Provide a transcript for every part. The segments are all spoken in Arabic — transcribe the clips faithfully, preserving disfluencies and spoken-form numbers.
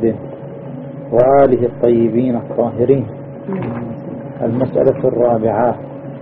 محمد وآله الطيبين الطاهرين. المسألة الرابعة: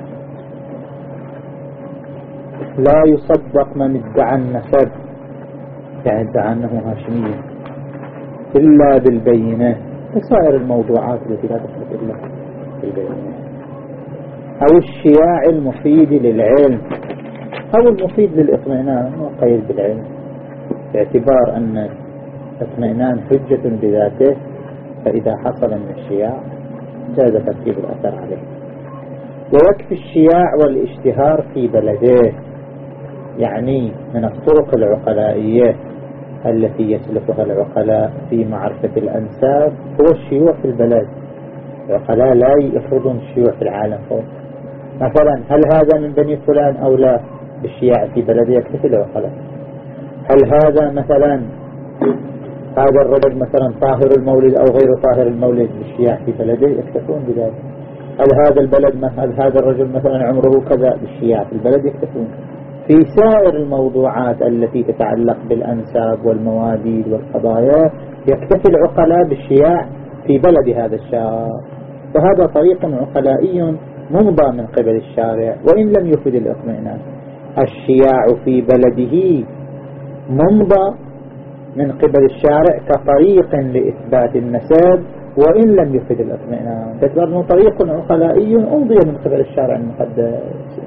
لا يصدق من ادعى النسب، يعني ادعى أنه هاشمي، إلا بالبينة، كسائر الموضوعات التي لا تثبت إلا بالبينة، أو الشياع المفيد للعلم أو المفيد للإطمئنان، وقيد بالعلم، باعتبار أن الاطمئنان حجة بذاته، فإذا حصل من الشياع جاز ترتيب الأثر عليه. ويكفي الشياع والاشتهار في بلده، يعني من الطرق العقلائية التي يسلكها العقلاء في معرفة الأنساب هو الشيوع في البلد. العقلاء لا يفرضون الشيوع في العالم فوق. مثلا هل هذا من بني فلان أو لا؟ بالشياع في بلده يكتفي العقلاء. هل هذا مثلا هذا الرجل مثلا طاهر المولد أو غير طاهر المولد؟ بالشياع في بلده يكتفون بذلك. هل هذا البلد هل هذا الرجل مثلا عمره كذا؟ بالشياع في البلد يكتفون. في سائر الموضوعات التي تتعلق بالأنساب والمواديد والقضايا يكتفي العقلاء بالشياع في بلد هذا الشخص. وهذا طريق عقلائي ممضى من قبل الشارع وإن لم يفد الاطمئنان. الشياع في بلده ممضى من قبل الشارع كطريق لإثبات النسب وإن لم يفد الاطمئنان، باعتبار أنه طريق عقلائي أمضي من قبل الشارع المقدس.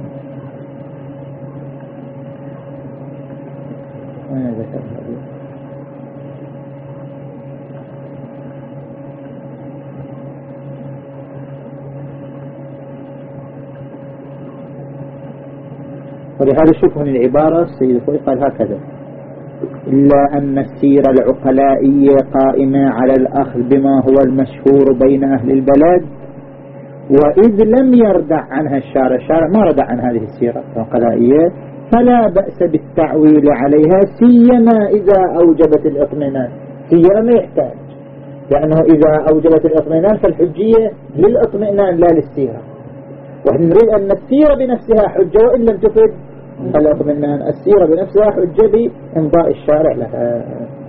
ولهذا شوف من العبارة السيد الخوي قال هكذا: إلا أن السيرة العقلائية قائمة على الأخذ بما هو المشهور بين أهل البلد، وإذ لم يردع عنها الشارع، الشارع ما ردع عن هذه السيرة العقلائية، فلا بأس بالتعويل عليها، سيما إذا أوجبت الاطمئنان. سيما ما يحتاج، لأنه إذا أوجبت الاطمئنان فالحجية للاطمئنان لا للسيرة، ونريد أن السيرة بنفسها حجة وإن لم تفد الاطمئنان. السيرة بنفسها حجة بإمضاء الشارع لها.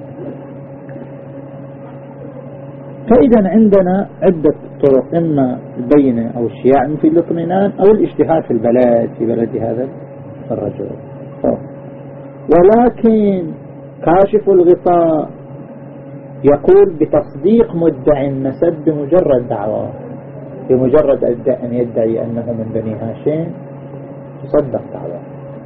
فإذا عندنا عدة طرق: إما البينة أو الشياع في الاطمئنان أو الاجتهاد في البلد في بلد هذا الرجل. ولكن كاشف الغطاء يقول بتصديق مدعي النسب بمجرد دعوة، بمجرد أن يدعي أنه من بني هاشم تصدق دعوة.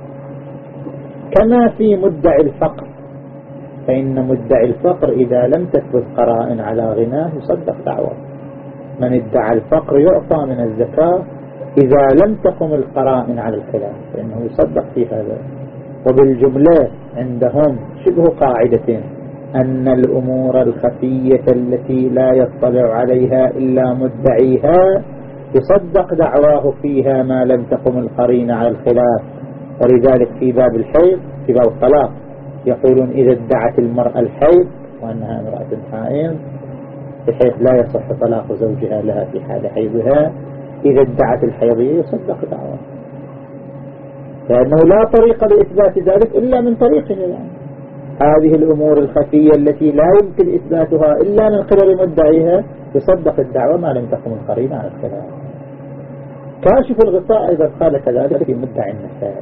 كما في مدعي الفقر، فإن مدعي الفقر إذا لم تثبت قرائن على غناه يصدق دعوة. من ادعى الفقر يعطى من الزكاة إذا لم تقم القرائن على الخلاف، فإنه يصدق في هذا. وبالجملة عندهم شبه قاعدة أن الأمور الخفية التي لا يطلع عليها إلا مدعيها يصدق دعواه فيها ما لم تقم القرينة على الخلاف. ولذلك في باب الحيض، في باب الطلاق، يقولون إذا ادعت المرأة الحيض وأنها امرأة حائض بحيث لا يصح طلاق زوجها لها في حال حيضها، إذا ادعت الحيضية يصدق دعواه، لأنه لا طريق لإثبات ذلك إلا من طريقه. يعني هذه الأمور الخفية التي لا يمكن إثباتها إلا من قبل مدعيها يصدق الدعوة ما لم تقم القرينة على الخلاف. كاشف الغطاء إذا قال كذلك في مدعي النسب.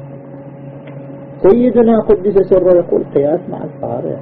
سيدنا قدس سره يقول قياس مع الفارق.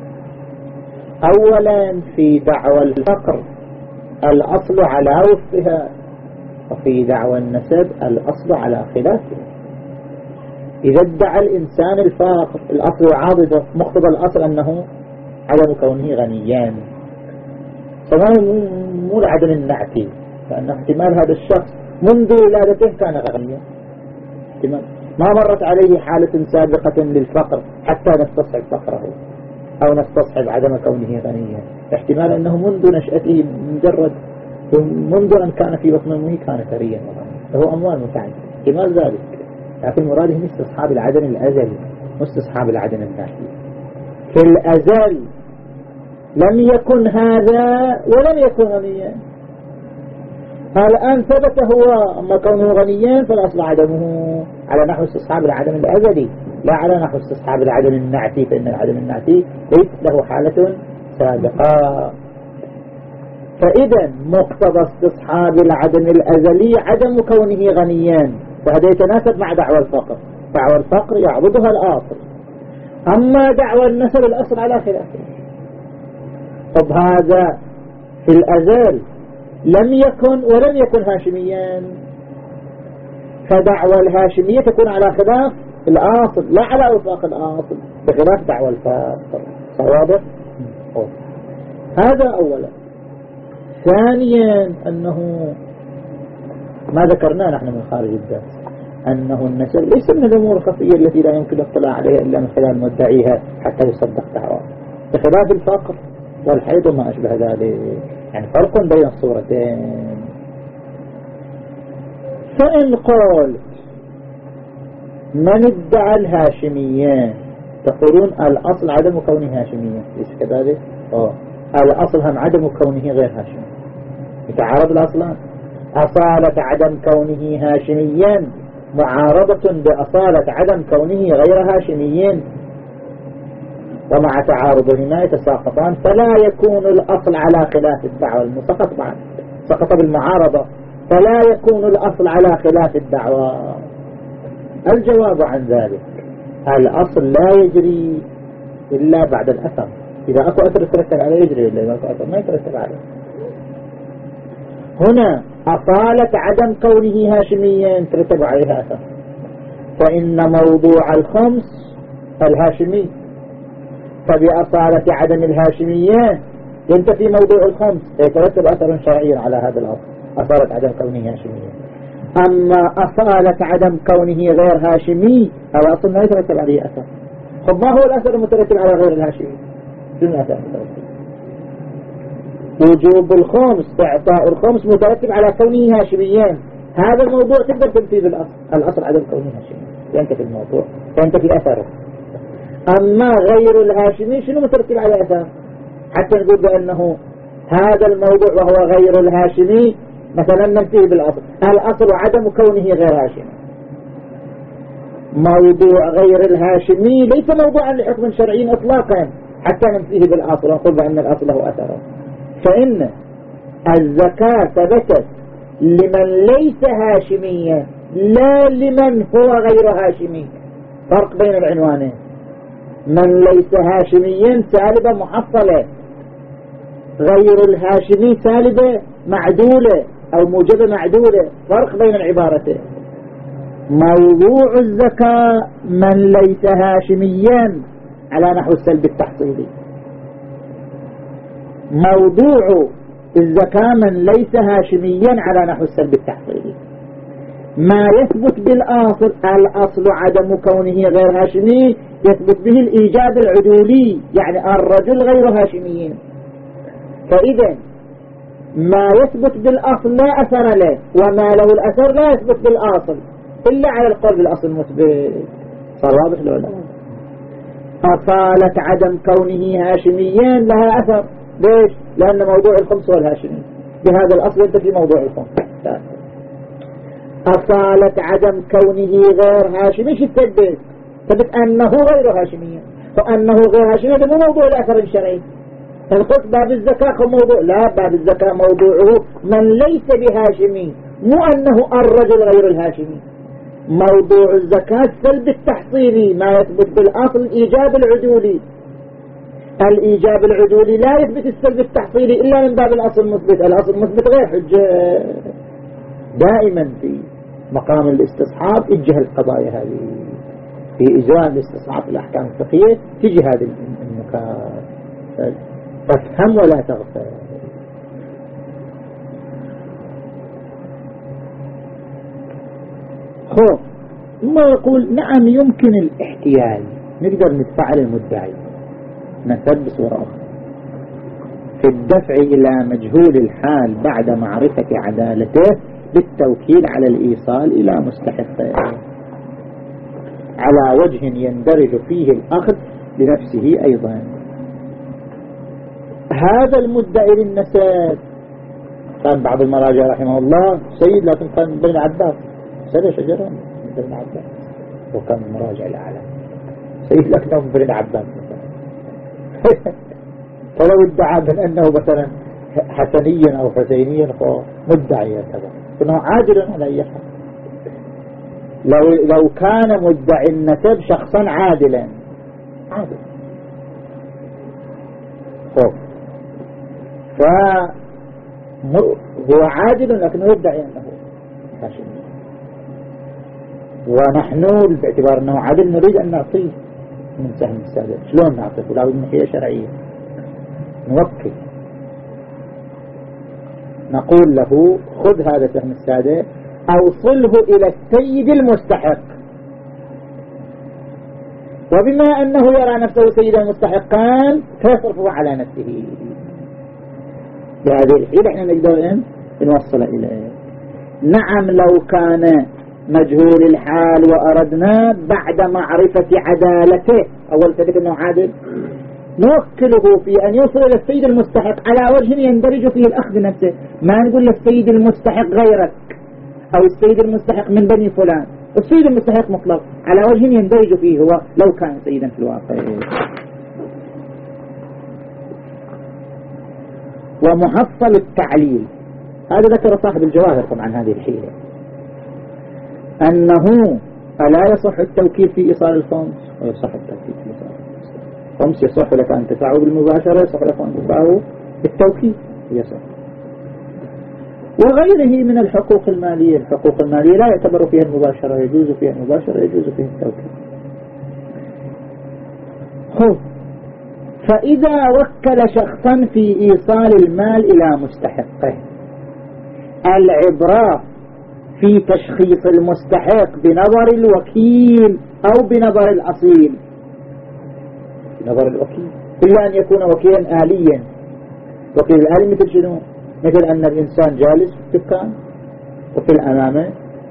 أولا في دعوى الفقر الأصل على وفقها، وفي دعوى النسب الأصل على خلافها. إذا ادعى الإنسان الفقر الأصل عاضد، مقتضى الأصل أنه عدم كونه غنيا، فهو مو العدم النعتي، لأن احتمال هذا الشخص منذ ولادته كان غنيا، احتمال ما مرت عليه حالة سابقة للفقر حتى نستصحب فقره أو نستصحب عدم كونه غنيا. احتمال أنه منذ نشأته مجرد منذ أن كان في بطن أمه كان ثريا له أموال متعددة، احتمال ذلك. لكن مراده مش استصحاب العدم الأزلي، مش استصحاب العدم النافي. في الأزل لم يكن هذا ولم يكن غنيا، الآن ثبت هو، أما كونه غنيا فالأصل عدمه على نحو استصحاب العدم الأزلي لا على نحو استصحاب العدم النعتي، فإن العدم النعتي ليس له حالة سابقا. فإذا مقتضى استصحاب العدم الأزلي عدم كونه غنيا، وهذا يتناسب مع دعوى الفقر. دعوى الفقر يعبدها الأصل، أما دعوى النسب الأصل على خلافه. طب هذا في الأزل لم يكن ولم يكن هاشميا، فدعوى الهاشمية تكون على خلاف الأصل لا على وفاق الأصل، بخلاف دعوى الفقر. واضح؟ هذا أولا. ثانيا أنه ما ذكرناه نحن من خارج الدرس، أنه النسب ليس من الأمور الخفية التي لا يمكن الاطلاع عليها إلا من خلال مدعيها حتى يصدق دعواه، بخلاف الفقر والحيض وما أشبه ذلك. يعني فرق بين الصورتين. فإن قلت من ادعى الهاشمية تقولون الأصل عدم كونه هاشميا، ليس كذلك؟ أوه. الأصل هم عدم كونه غير هاشمي، يتعارض الأصلان. أصالة عدم كونه هاشميا معارضة بأصالة عدم كونه غير هاشميين، ومع تعارضهما يتساقطان، فلا يكون الأصل على خلاف الدعوة المسقط بعد سقط بالمعارضة، فلا يكون الأصل على خلاف الدعوة. الجواب عن ذلك الأصل لا يجري إلا بعد الأثر. إذا أكو أثر يترتب عليه يجري، إلا إذا أكو أثر ما يترتب عليه. هنا أصالة عدم كونه هاشميا ترتب عليها أثر، فإن موضوع الخمس الهاشمي، فبأصالة عدم الهاشمية ينتفي موضوع الخمس، يترتب أثر شرعي على هذا الأصل، أصالة عدم كونه هاشميا. أما أصالة عدم كونه غير هاشمي الأصل ما يترتب عليه أثر. طب ما هو الأثر المترتب على غير الهاشمي؟ شنو الأثر المترتب؟ وجوب الخمس، إعطاء الخمس مترتب على كونه هاشميا. هذا الموضوع تقدر تنفيه بالأصل، الأصل عدم كونه هاشمي، ينتفي الموضوع، ينتفي أثره. أما غير الهاشمي شنو مترتب على أثر؟ حتى نقول بأنه هذا الموضوع وهو غير الهاشمي مثلا ننتهي بالأصل، الأصل عدم كونه غير هاشمي. موضوع غير الهاشمي ليس موضوعا لحكم شرعي إطلاقا حتى ننتهي بالأصل ونقول بأن الأصل له أثر. فإن الزكاة ثبتت لمن ليس هاشميا لا لمن هو غير هاشمي، فرق بين العنوانين. من ليس هاشميا سالبة محصلة، غير الهاشمي سالبة معدولة أو موجبة معدولة، فرق بين العبارتين. موضوع الزكاة من ليس هاشميا على نحو السلب التحصيلي، موضوع الزكاة من ليس هاشميا على نحو السلب التحصيلي. ما يثبت بالأصل، الأصل عدم كونه غير هاشمي، يثبت به الإيجاب العدولي، يعني الرجل غير هاشميين. فإذا ما يثبت بالأصل لا أثر له، وما له الأثر لا يثبت بالأصل إلا على القول بالأصل المثبت. صار واضح لو لا؟ أصالة عدم كونه هاشميا لها أثر. ليش؟ لأن موضوع الخمس هو الهاشمي، بهذا الأصل أنت في موضوع الخمس. أصالة عدم كونه غير هاشمي شو تثبت؟ تثبت أنه غير هاشمي، وأنه غير هاشمي هذا مو موضوع الأثر الشرعي. القصد باب الزكاة هو موضوع، لا، باب الزكاة موضوعه من ليس بهاشمي، مو أنه الرجل غير الهاشمي. موضوع الزكاة سلب التحصيلي، ما يثبت بالأصل الإيجاب العدولي. الإيجاب العدولي لا يثبت السلب التحصيلي إلا من باب الأصل المثبت. الأصل المثبت غير حجة. دائما في مقام الاستصحاب تجي القضايا هذه، في إجراء الاستصحاب في الأحكام الفقهية تجي هذه النكات، فافهم ولا تغفل. خو ما يقول نعم يمكن الاحتيال، نقدر ندفع المدعي نسب بصورة أخرى في الدفع إلى مجهول الحال بعد معرفة عدالته بالتوكيل على الإيصال إلى مستحقه على وجه يندرج فيه الأخذ لنفسه أيضا. هذا المدعي للنسب كان بعض المراجع رحمه الله سيد، لكن كان بن عباس سيد شجرة بن عباس، وكان المراجع الأعلى سيد لكن بن عباس فلو ادعى بأنه مثلا حسني أو حسيني فمدعي يعتبر إنه عادل على أي حال. لو لو كان مدعي النسب شخصا عادلا عادل خوف فهو عادل لكنه يدعي أنه حسني، ونحن باعتبار أنه عادل نريد أن نعطيه من سهم السادة. شلون نعطيه؟ لا بد من حيلة شرعية، نوكل نقول له خذ هذا سهم السادة أوصله إلى السيد المستحق، وبما أنه يرى نفسه سيدا مستحقا فيصرفه على نفسه. بهذه الحيلة احنا نقدر ان نوصل إليه. نعم لو كان مجهول الحال وأردنا بعد معرفة عدالته أول تدك أنه عادل نوكله في أن يوصل إلى السيد المستحق على وجه يندرج فيه الأخذ نفسه. ما نقول للسيد المستحق غيرك أو السيد المستحق من بني فلان، السيد المستحق مطلق على وجه يندرج فيه هو لو كان سيدا في الواقع. ومحصل التعليل هذا ذكر صاحب الجواهر طبعا هذه الحيلة، أنه ألا يصح التوكيل في إيصال الخمس؟ ويصح التوكيل في إيصال الخمس. يصح لك أن تدفعه بالمباشرة، يصح لك أن تدفعه بالتوكيل، يصح. وغيره من الحقوق المالية، الحقوق المالية لا يعتبر فيها المباشرة، يجوز فيها المباشرة، يجوز فيها التوكيل. هو فإذا وكل شخصا في إيصال المال إلى مستحقه، العبرة في تشخيص المستحق بنظر الوكيل أو بنظر الأصيل. بنظر الوكيل إلا أن يكون وكيلا آليا. وكيل الآلي مثل شنو؟ مثل أن الإنسان جالس في الدكان وفي الأمامة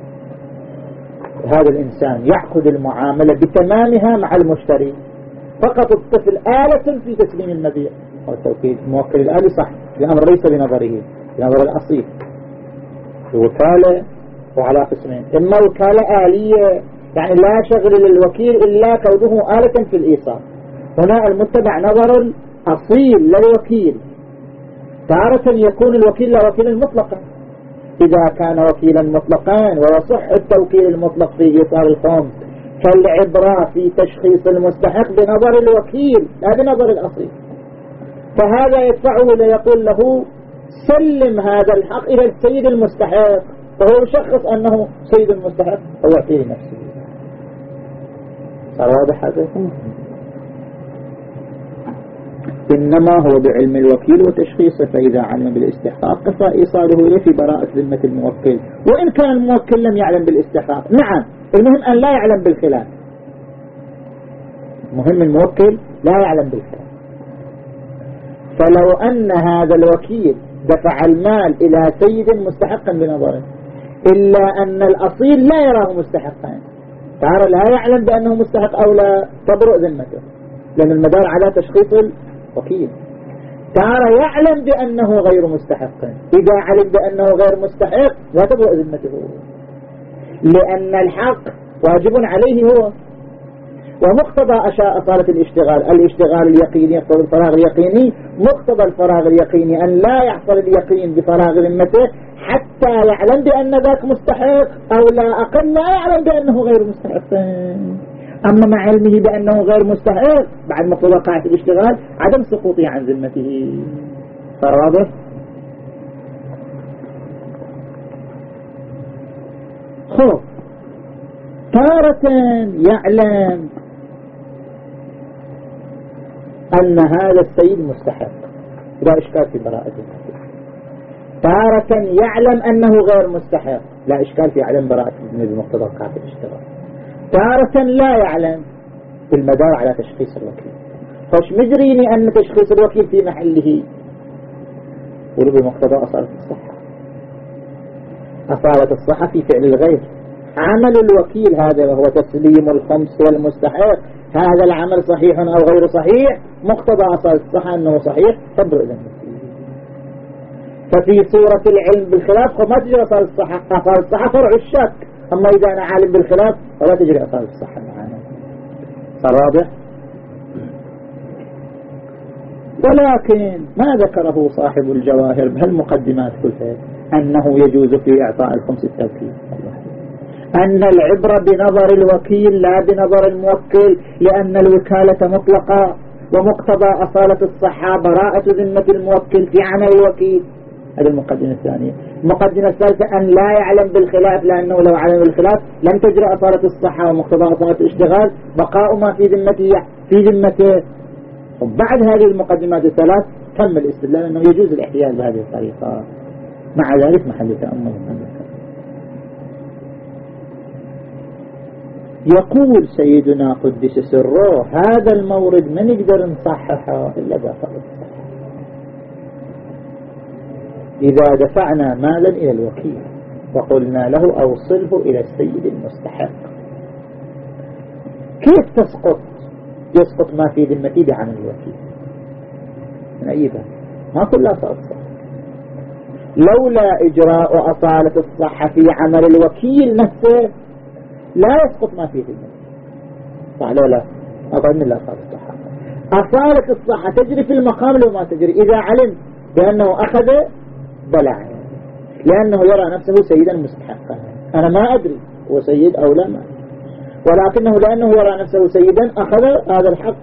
هذا الإنسان يعقد المعاملة بتمامها مع المشتري، فقط الطفل آلة في تسليم المبيع. والتوكيل الموكل الآلي صح، الأمر ليس بنظره، بنظر الأصيل. الوكالة وعلى قسمين، إما وكالة آلية يعني لا شغل للوكيل إلا كونه آلة في الإيصال، هنا المتبع نظر الأصيل للوكيل. تارة يكون الوكيل لا وكيلا مطلقا، إذا كان وكيلا مطلقا ويصح التوكيل المطلق في إيصال الخمس، فالعبرة في تشخيص المستحق بنظر الوكيل لا بنظر الأصيل. فهذا يدفعه ليقول له سلم هذا الحق إلى السيد المستحق، فهو يشخص أنه سيد المستحق هو يعطيه نفسه. صار واضح هذا؟ إنما هو بعلم الوكيل وتشخيصه، فإذا علم بالاستحقاق كفى إيصاله إليه في براءة ذمة الموكل، وإن كان الموكل لم يعلم بالاستحقاق. نعم المهم أن لا يعلم بالخلاف، مهم الموكل لا يعلم بالخلاف. فلو أن هذا الوكيل دفع المال إلى سيد مستحقا بنظره إلا أن الأصيل لا يراه مستحقا، ترى لا يعلم بأنه مستحق أو لا، تبرؤ ذمته، لأن المدار على تشخيص الوكيل. ترى يعلم بأنه غير مستحق، إذا علم بأنه غير مستحق لا تبرؤ ذمته، لأن الحق واجب عليه هو. ومقتضى أصالة الاشتغال، الاشتغال اليقيني يقتضي الفراغ اليقيني، مقتضى الفراغ اليقيني أن لا يحصل اليقين بفراغ ذمته حتى يعلم بأن ذاك مستحق، أو لا أقل لا يعلم بأنه غير مستحق. أما مع علمه بأنه غير مستحق بعد مقتضى قاعدة الاشتغال عدم سقوطه عن ذمته. صار واضح؟ خب تارة يعلم أن هذا السيد مستحق، لا إشكال في براءته. تارة يعلم أنه غير مستحق، لا إشكال في عدم براءته بمقتضى قاعدة الاشتغال. تارة لا يعلم، بالمدار على تشخيص الوكيل. فش مجريني أن تشخيص الوكيل في محله ولو بمقتضى أصالة الصحة. أصالة الصحة في فعل الغير. عمل الوكيل هذا وهو تسليم الخمس والمستحق، هذا العمل صحيح أو غير صحيح، مقتضى أصالة الصحة أنه صحيح، تبرئ ذمته. ففي صورة العلم بالخلاف ما تجري أصالة الصحة، أصالة الصحة فرع الشك. أما إذا أنا عالم بالخلاف فلا تجري أصالة الصحة معنا. صار واضح؟ ولكن ما ذكره صاحب الجواهر بهالمقدمات كلها أنه يجوز في إعطاء الخمس التوكيل، أن العبرة بنظر الوكيل لا بنظر الموكل، لأن الوكالة مطلقة ومقتضى أصالة الصحة براءة ذمة الموكل في عمل الوكيل. هذه المقدمة الثانية. المقدمة الثالثة أن لا يعلم بالخلاف، لأنه لو علم بالخلاف لم تجرى أصالة الصحة ومقتضى أصالة الاشتغال بقاء ما في ذمته في ذمته. وبعد هذه المقدمات الثلاث تم الاستدلال أنه يجوز الاحتيال بهذه الطريقة. مع ذلك محل تأمل. يقول سيدنا قدس سره هذا المورد ما نقدر نصححه إلا بأصالة الصحة. إذا دفعنا مالا إلى الوكيل وقلنا له أوصله إلى السيد المستحق، كيف تسقط يسقط ما في ذمتي بعمل الوكيل؟ من أي باب؟ ما كلها صارت صح. لولا إجراء أصالة الصحة في عمل الوكيل نفسه لا يسقط ما في ذمتي. صح لا لا أظن لا صارت الصحة. أصالة الصحة تجري في المقام لو ما تجري إذا علم بأنه أخذ بلع، لأنه يرى نفسه سيدا مستحقا. أنا ما أدري هو سيد أو لا، ما ولكنه لأنه يرى نفسه سيدا أخذ هذا الحق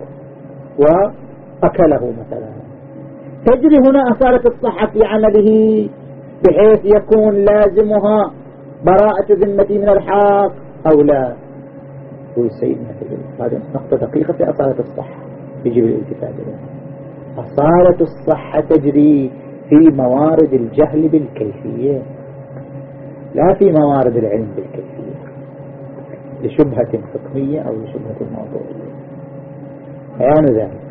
وأكله مثلا. تجري هنا أصالة الصحة في عمله بحيث يكون لازمها براءة ذمتي من الحق أو لا. هو السيد مثلا. هذا نقطة دقيقة في أصالة الصحة يجب الالتفات إليها. أصالة الصحة تجري في موارد الجهل بالكيفية لا في موارد العلم بالكيفية، لشبهة حكمية أو لشبهة موضوعية. بيان ذلك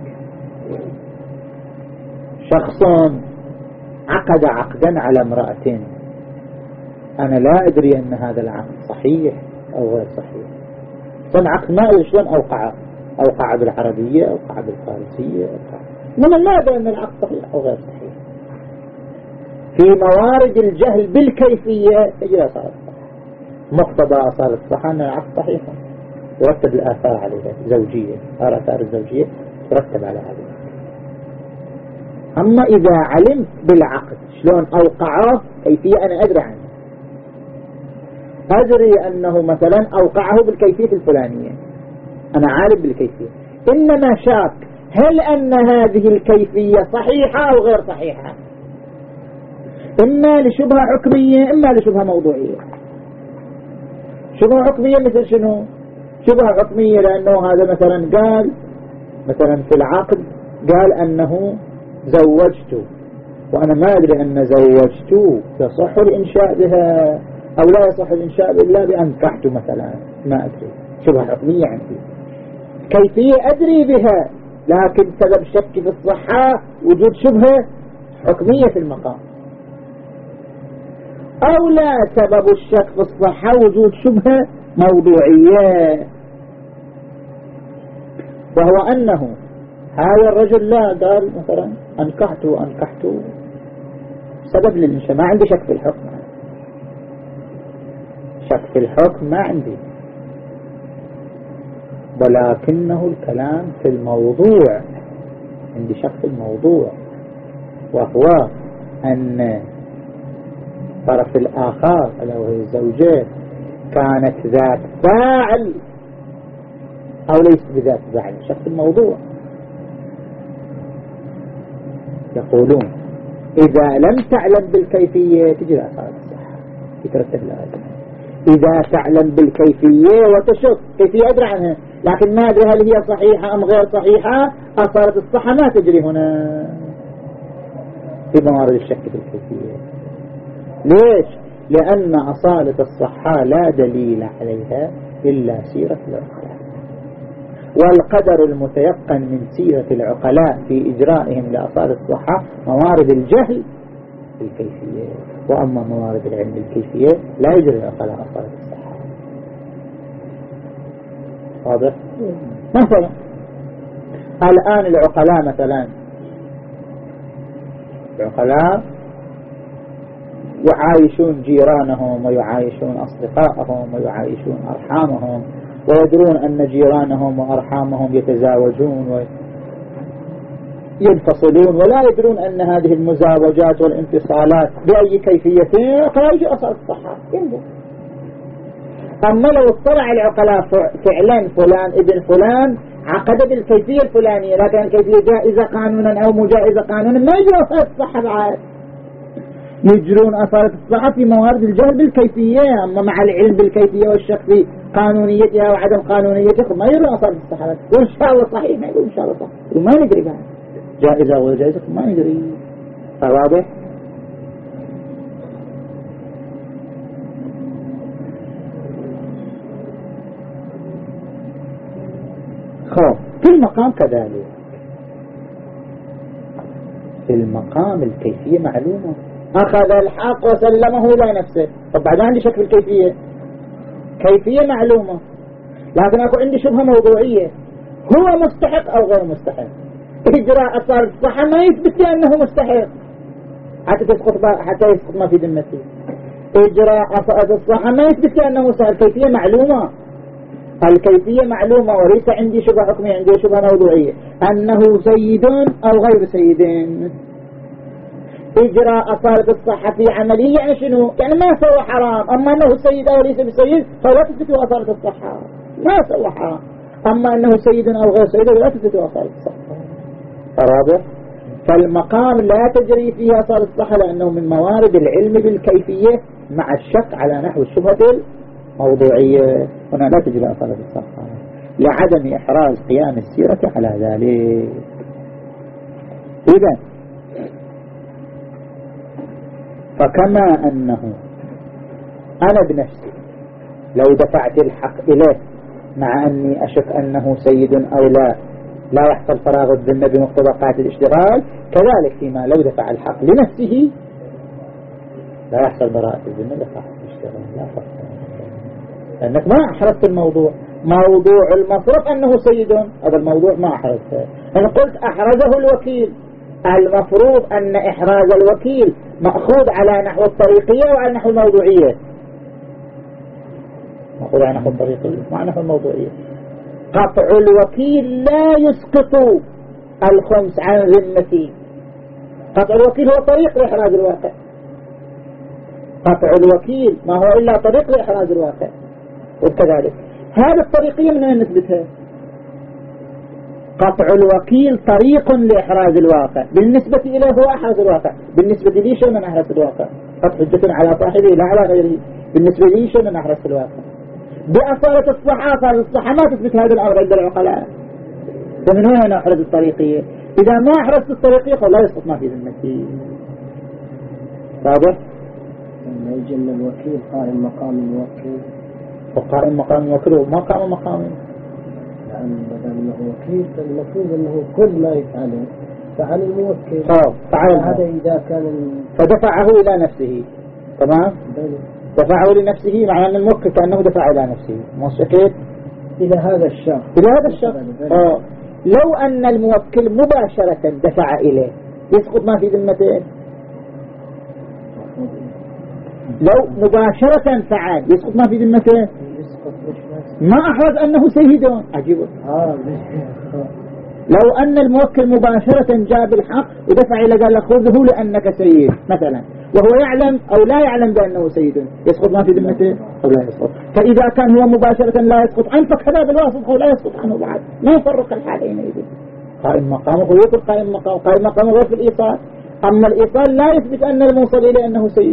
شخص عقد عقدا على امرأة، أنا لا أدري أن هذا العقد صحيح أو غير صحيح. صنع عقد ما أدري شلون أوقعه، أوقع بالعربية أوقع بالفارسية أوقع. إنما لا أدري أن العقد صحيح أو غير صحيح. في موارد الجهل بالكيفية تجري أصالة الصحة. مقتضى أصالة الصحة أن العقد صحيح يرتب الآثار عليها زوجية، آثار الزوجية ترتب على هذا. أما إذا علمت بالعقد شلون أوقعه كيفية أنا أدري عنه، أدري أنه مثلا أوقعه بالكيفية الفلانية، أنا عالم بالكيفية، إنما شاك هل أن هذه الكيفية صحيحة أو غير صحيحة، إما لشبهة حكمية إما لشبهة موضوعية. شبهة حكمية مثل شنو؟ شبهة حكمية لأنه هذا مثلا قال مثلا في العقد قال أنه زوجت وأنا ما أدري أن زوجت يصح الإنشاء بها أو لا يصح الإنشاء إلا بأنكحت مثلا، ما أدري. شبهة حكمية عندي، كيفية أدري بها لكن سبب شك في الصحة وجود شبهة حكمية في المقام، أو لا سبب الشك في الصحة وجود شبهة موضوعية، وهو أنه هذا الرجل لا قال مثلا أنكحت أنكحت سبب للإنشاء، ما عندي شك في الحكم، شك في الحكم ما عندي، ولكنه الكلام في الموضوع، عندي شك في الموضوع، وهو أن الطرف الآخر ألا وهي الزوجة كانت ذات فاعل أو ليس بذات فاعل، شك في الموضوع. يقولون إذا لم تعلم بالكيفية تجري أصالة الصحة يترتب لها. إذا تعلم بالكيفية وتشك كيفية أدري عنها لكن ما أدري هل هي صحيحة أم غير صحيحة، أصالة الصحة ما تجري هنا في موارد الشك بالكيفية. ليش؟ لأن أصالة الصحة لا دليل عليها إلا سيرة العقلاء، والقدر المتيقن من سيرة العقلاء في إجرائهم لأصالة الصحة موارد الجهل بالكيفية، وأما موارد العلم بالكيفية لا يجري العقلاء أصالة الصحة. واضح؟ مثلا الآن العقلاء مثلا العقلاء يعايشون جيرانهم ويعايشون أصدقائهم ويعايشون أرحامهم، ويدرون أن جيرانهم وأرحامهم يتزاوجون و... ينفصلون ولا يدرون أن هذه المزاوجات والانفصالات بأي كيفية خارج أصل الصحة ينظر. أما لو اطلع العقلاء فعلا فلان ابن فلان عقد بالكيفية الفلانية لكن الكيفية جائزة قانونا أو مجائزة قانونا ما يجرون أثار الصحة بعد، يجرون أثار الصحة في موارد الجهل بالكيفية. أما مع العلم بالكيفية والشك في قانونيتها وعدم قانونيتها ما يجرون أثار الصحة. وإن شاء الله صحيح ما يقول إن شاء الله صحيح وما ندري بعد جائزة ولا جائزة ما ندري. واضح؟ خب في المقام كذلك، في المقام الكيفية معلومة، أخذ الحق وسلمه إلى نفسه. طب بعد عندي شك في الكيفية، كيفية معلومة لكن أكو عندي شبهة موضوعية، هو مستحق أو غير مستحق. إجراء أثار الصحة ما يثبت لي أنه مستحق حتى تسقط حتى يسقط ما في ذمته. إجراء أثار الصحة ما يثبت لي أنه مستحق. الكيفية معلومة، الكيفية معلومة وليس عندي شبهة حكمية، عندي شبهة موضوعية أنه سيد أو غير سيد. إجراء أثار الصحة في عملية يعني شنو؟ يعني ما سوى حرام، أما أنه سيد أو ليس بسيد فلا تثبت أثار الصحة، ما سوى حرام. أما أنه سيد أو غير سيد لا تثبت أثار الصحة. رابع، فالمقام لا تجري فيه أثار الصحة لأنه من موارد العلم بالكيفية مع الشك على نحو الشبهة الموضوعية، هنا لا تجري أثار الصحة لعدم إحراز قيام السيرة على ذلك. إذن فكما أنه أنا بنفسي لو دفعت الحق إليه مع أني أشك أنه سيد أو لا لا يحصل فراغ الذمة بمقتضى قاعدة الاشتغال، كذلك فيما لو دفع الحق لنفسه لا يحصل براءة الذمة بقاعدة الاشتغال. لا فرق، لأنك ما أحرزت الموضوع. موضوع المصرف أنه سيد، هذا الموضوع ما أحرزته. أنا قلت أحرزه الوكيل، المفروض أن إحراز الوكيل مأخوذ على نحو الطريقية وعلى نحو الموضوعية. مأخوذ على نحو الطريقية وعلى نحو الموضوعية. قطع الوكيل لا يسقط الخمس عن ذمتي. قطع الوكيل هو طريق لإحراز الواقع. قطع الوكيل ما هو إلا طريق لإحراز الواقع. وكذلك هذه الطريقية من أين نثبتها؟ قطع الوكيل طريق لإحراز الواقع، بالنسبة إليه هو أحرز الواقع، بالنسبة لي شيء من أحرز الواقع. قد حجة على صاحبه لا على غيره، بالنسبة لي شيء من أحرز الواقع. بأصالة الصحة الصحة ما تثبت هذا الأمر عند العقلاء. فمن هنا نحرز الطريقية. إذا ما أحرزت الطريقية فلا يسقط ما في ذمتي. واضح؟ لما يجي من الوكيل قائم مقام الوكيل، وقائم مقام الوكيل وما قام مقامه، لأن بدل أنه وكيل فالمفروض أنه كل ما يفعله فعل الموكل. فعل هذا إذا كان ال... فدفعه إلى نفسه. تمام؟ دفعه لنفسه مع أن الموكل كأنه دفع إلى نفسه. موسكت إلى هذا الشخص، إلى هذا الشخص. آه. لو أن الموكل مباشرة دفع إليه يسقط ما في ذمته. لو مباشرة فعل يسقط ما في ذمته. ما أحرز أنه سيد. عجيب. آه. لو أن الموكل مباشرة جاب الحق ودفع إلى قال خذه لأنك سيد مثلا، وهو يعلم أو لا يعلم بأنه سيد، يسقط ما في ذمته أو لا يسقط. فإذا كان هو مباشرة لا يسقط عنه فكذا بالواسط هو لا يسقط عنه بعد. ما يفرق الحالين. يجب قائم مقامه ويطلق قائم مقامه. قائم مقامه غير في الإيصال. أما الإيصال لا يثبت أن الموصل إليه أنه سيد.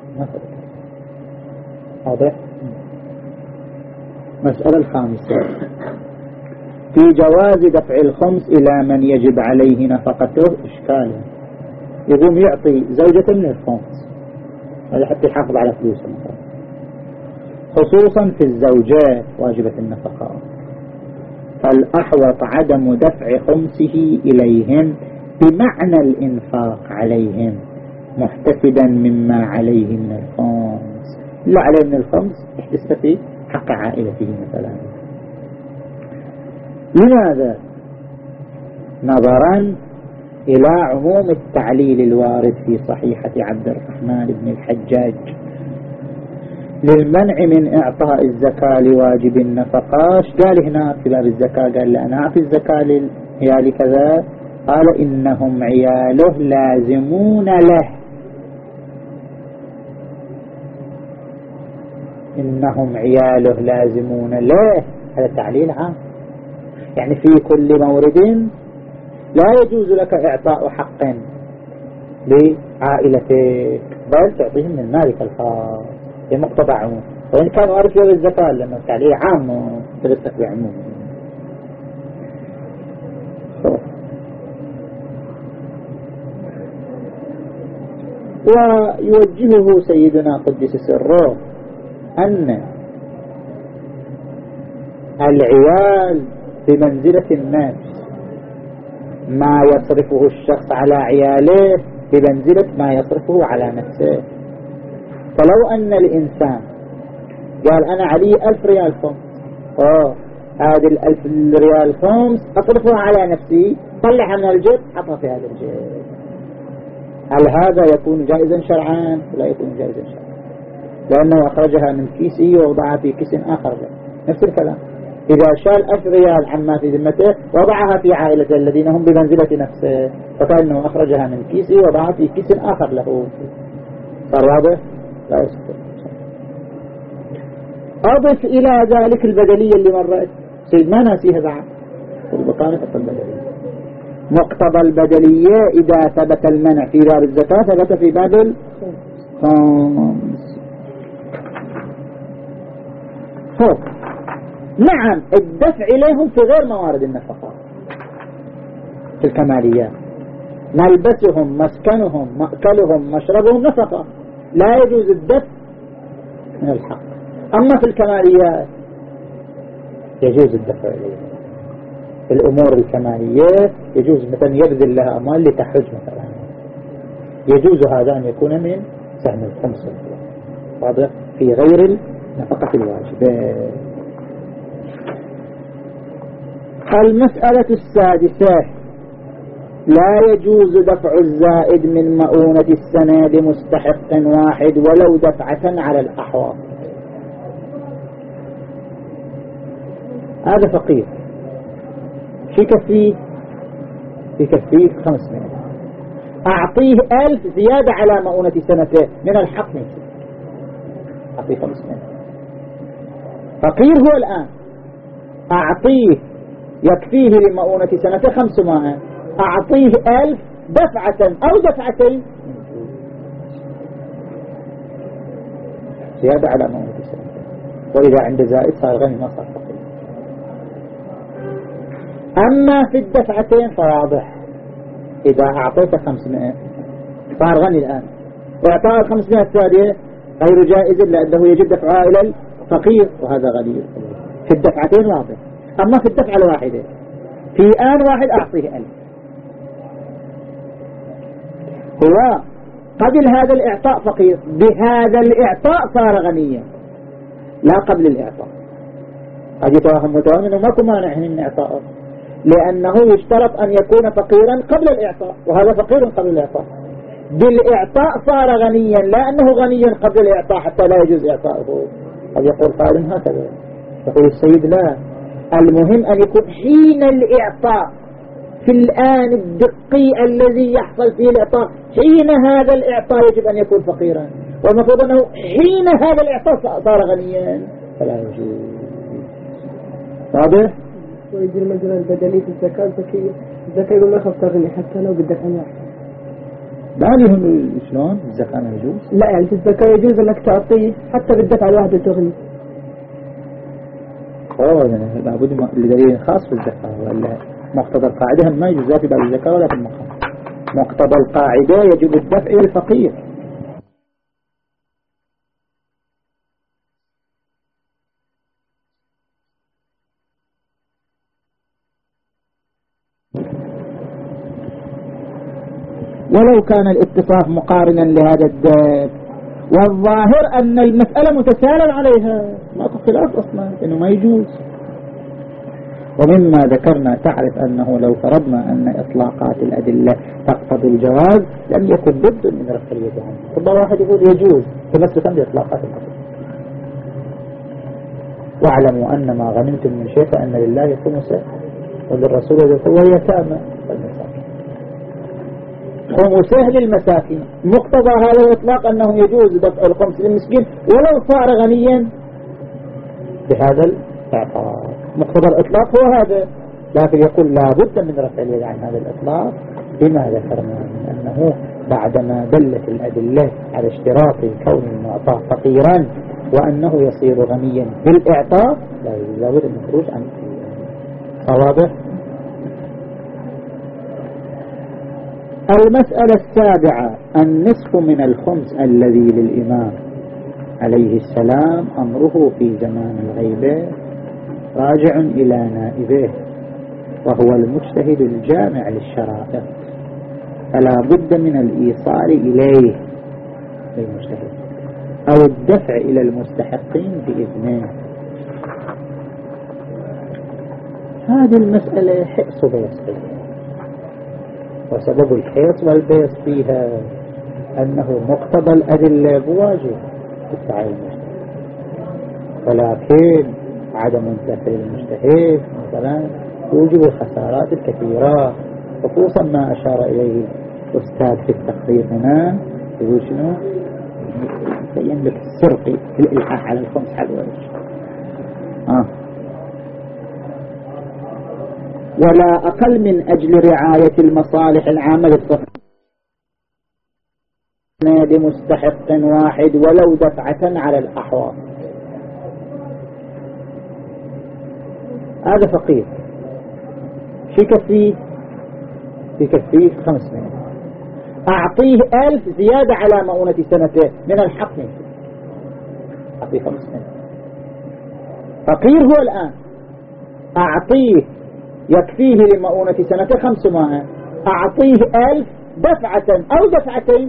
واضح؟ مسألة الخامسة في جواز دفع الخمس إلى من يجب عليه نفقته إشكاله. يقوم يعطي زوجة من الخمس هذا حتى يحافظ على فلوسه، خصوصا في الزوجات واجبة النفقة، فالأحوط عدم دفع خمسه إليهم بمعنى الإنفاق عليهم محتسبا مما عليه من الخمس. لا عليه من الخمس احتسب في حق عائلته مثلا. لماذا؟ نظرا إلى عموم التعليل الوارد في صحيحة عبد الرحمن بن الحجاج للمنع من إعطاء الزكاة لواجب النفقات. قال هنا في باب الزكاة قال لا أنا أعطي الزكاة للعيال كذا قال إنهم عياله لازمون له، إنهم عياله لازمون له، هذا تعليل عام، يعني في كل مورد لا يجوز لك إعطاء حق لعائلتك بل تعطيهم من مالك الخاص بمقتضى عموم، وإن كانوا أرثوا بالزكاة لأنه تعليل عام تلتك بعموم. ويوجهه سيدنا قدس سره أن العيال بمنزلة النفس، ما يصرفه الشخص على عياله بمنزلة ما يصرفه على نفسه. فلو أن الإنسان قال أنا علي ألف ريال خمس، أوه هذه الألف ريال خمس أصرفها على نفسي، طلعها من الجيب حطها في هذا الجيب، هل هذا يكون جائزا شرعا؟ لا يكون جائزا شرعا، لأنه أخرجها من كيسه ووضعها في كيس آخر. نفس الكلام إذا شال ألف ريال عما في ذمته وضعها في عائلته الذين هم بمنزلة نفسه، فكأنه أخرجها من كيسه ووضعها في كيس آخر له، صار واضح؟ لا يستطيع. أضف إلى ذلك البدلية اللي مرت، سيد ما ناسيها بعد، والبقانة البدلية، مقتضى البدلية إذا ثبت المنع في باب الزكاة ثبت في باب الخمس. فوق نعم الدفع إليهم في غير موارد النفقات، في الكماليات ملبسهم مسكنهم مأكلهم مشربهم نفقة، لا يجوز الدفع من الحق. أما في الكماليات يجوز الدفع إليهم، في الأمور الكمالية يجوز مثلا يبذل لها أموال لتحج مثلا، يجوز هذا أن يكون من سهم الخمس واضح في غير النفقة الواجبة. المسألة السادسة لا يجوز دفع الزائد من مؤونة السنة لمستحق واحد ولو دفعة على الأحواض. هذا فقير في كفيه في كفيه خمسمائة، أعطيه ألف زيادة على مؤونة سنته من الحق منه، أعطيه خمسمائة. فقير هو الآن، أعطيه يكفيه لمؤونة سنته خمسمائة، أعطيه ألف دفعة أو دفعتين زيادة على مؤونة سنته، وإذا عند زائد صار غني ما صار فقير. أما في الدفعتين فواضح، إذا أعطيت خمسمائة صار غني الآن، وإعطاء الخمسمائة الثانية غير جائز لأنه يجب دفعها إلى الفقير وهذا غني. في الدفعتين واضح. أما في الدفعة الواحدة في آن واحد أعطيه ألف، هو قبل هذا الإعطاء فقير، بهذا الإعطاء صار غنيا لا قبل الإعطاء. قد يتوهم متوهم أنه ماكو مانع من إعطائه، لأنه يشترط أن يكون فقيرا قبل الإعطاء، وهذا فقير قبل الإعطاء. بالإعطاء صار غنيا، لا أنه غنيا قبل الإعطاء حتى لا يجوز إعطائه. قد يقول قائل هكذا، يقول السيد لا، المهم أن يكون حين الإعطاء في الآن الدقي الذي يحصل فيه الإعطاء، حين هذا الإعطاء يجب أن يكون فقيرا، والمفروض أنه حين هذا الإعطاء صار غنيا فلا يجوز. واضح؟ ويجري مثلا البدلي في الزكاة الزكية، الزكاة يقول ما خف تغني حتى لو بدك أن يحصل. لا لهم شلون الزكاة ما يجوز؟ لا يعني في الزكاة يجوز أنك تعطيه حتى بالدفعة الواحدة تغني. أوه يعني لابد لدليل خاص في الزكاة، ولا مقتضى القاعدة ما يجوز في باب الزكاة ولا في المقام. مقتضى القاعدة يجب الدفع للفقير. ولو كان الاتصاف مقارنا لهذا الدفع، والظاهر أن المسألة متسالل عليها، ما في خلاف أصلا إنه ما يجوز. ومما ذكرنا تعرف أنه لو فرضنا أن إطلاقات الأدلة تقتضي الجواز لم يكن ضد من رفع اليد عنه. كل واحد يقول يجوز تمسكا بإطلاقات الأدلة. واعلموا أن ما غنمتم من شيء فأن لله خمسه وللرسول ذو القوة يتامى والمساكين. خمسه للمساكين. مقتضى هذا الإطلاق أنه يجوز دفع الخمس للمسكين ولو صار غنيا بهذا الإعطاء. مقتضى الإطلاق هو هذا، لكن يقول لا بد من رفع اليد عن هذا الإطلاق بما ذكرنا من أنه بعدما دلت الأدلة على اشتراط كون المعطى فقيرا وأنه يصير غنيا بالإعطاء لا بد من الخروج عن واضح. المسألة السابعة النصف من الخمس الذي للإمام عليه السلام أمره في زمان الغيبة راجع إلى نائبه وهو المجتهد الجامع للشرائط، فلا بد من الإيصال إليه للمجتهد أو الدفع إلى المستحقين بإذنه. هذه المسألة حئص بيص فيها، وسبب الحيص والبيص فيها أنه مقتضى الأدلة بواجب السعي المجتهد، ولكن عدم الدفع للمجتهد مثلا يوجب الخسارات الكثيرة، خصوصا ما أشار إليه الأستاذ في التقرير هنا يقول شنو يبين لك السرق في الإلحاح على الخمس حلوة آه. ولا أقل من أجل رعاية المصالح العامة للصف لمستحق واحد ولو دفعة على الأحوال. هذا فقير شي كفيه في كفيه خمسمائة، أعطيه ألف زيادة على مؤونة سنته من الحق منه، أعطيه خمسمائة. فقير هو الآن أعطيه يكفيه لمؤونة سنته خمسمائة، أعطيه ألف دفعة أو دفعتين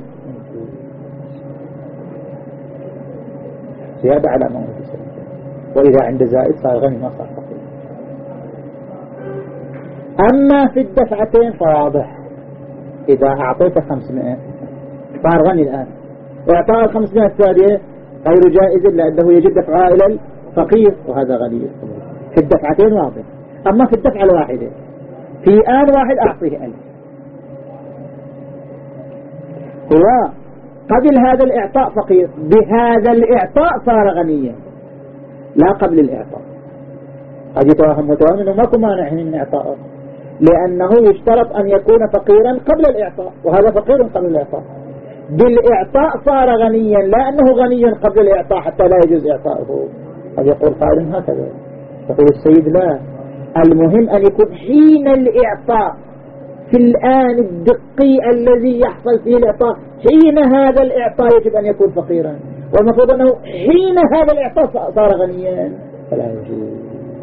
زيادة على مؤونة سنته، وإذا عند زائد صار غني ما صار فقير. أما في الدفعتين فواضح، إذا أعطيته خمسمائة صار غني الآن، وإعطاء الخمسمائة الثانية غير جائز لأنه يجب دفعها إلى الفقير وهذا غني. في الدفعتين واضح. أما في الدفعة الواحدة في آن واحد أعطيه ألف، هو قبل هذا الإعطاء فقير، بهذا الإعطاء صار غنيا لا قبل الإعطاء. قد يتوهم متوهم أنه ماكو مانع من إعطائه، لأنه يشترط أن يكون فقيرا قبل الإعطاء، وهذا فقير قبل الإعطاء. بالإعطاء صار غنيا، لا أنه غنيا قبل الإعطاء حتى لا يجوز إعطائه. قد يقول قائل هكذا، يقول السيد لا، المهم أن يكون حين الإعطاء في الآن الدقي الذي يحصل فيه الإعطاء، حين هذا الإعطاء يجب أن يكون فقيرا، والمفروض أنه حين هذا الإعطاء صار غنيا فلا يجوز.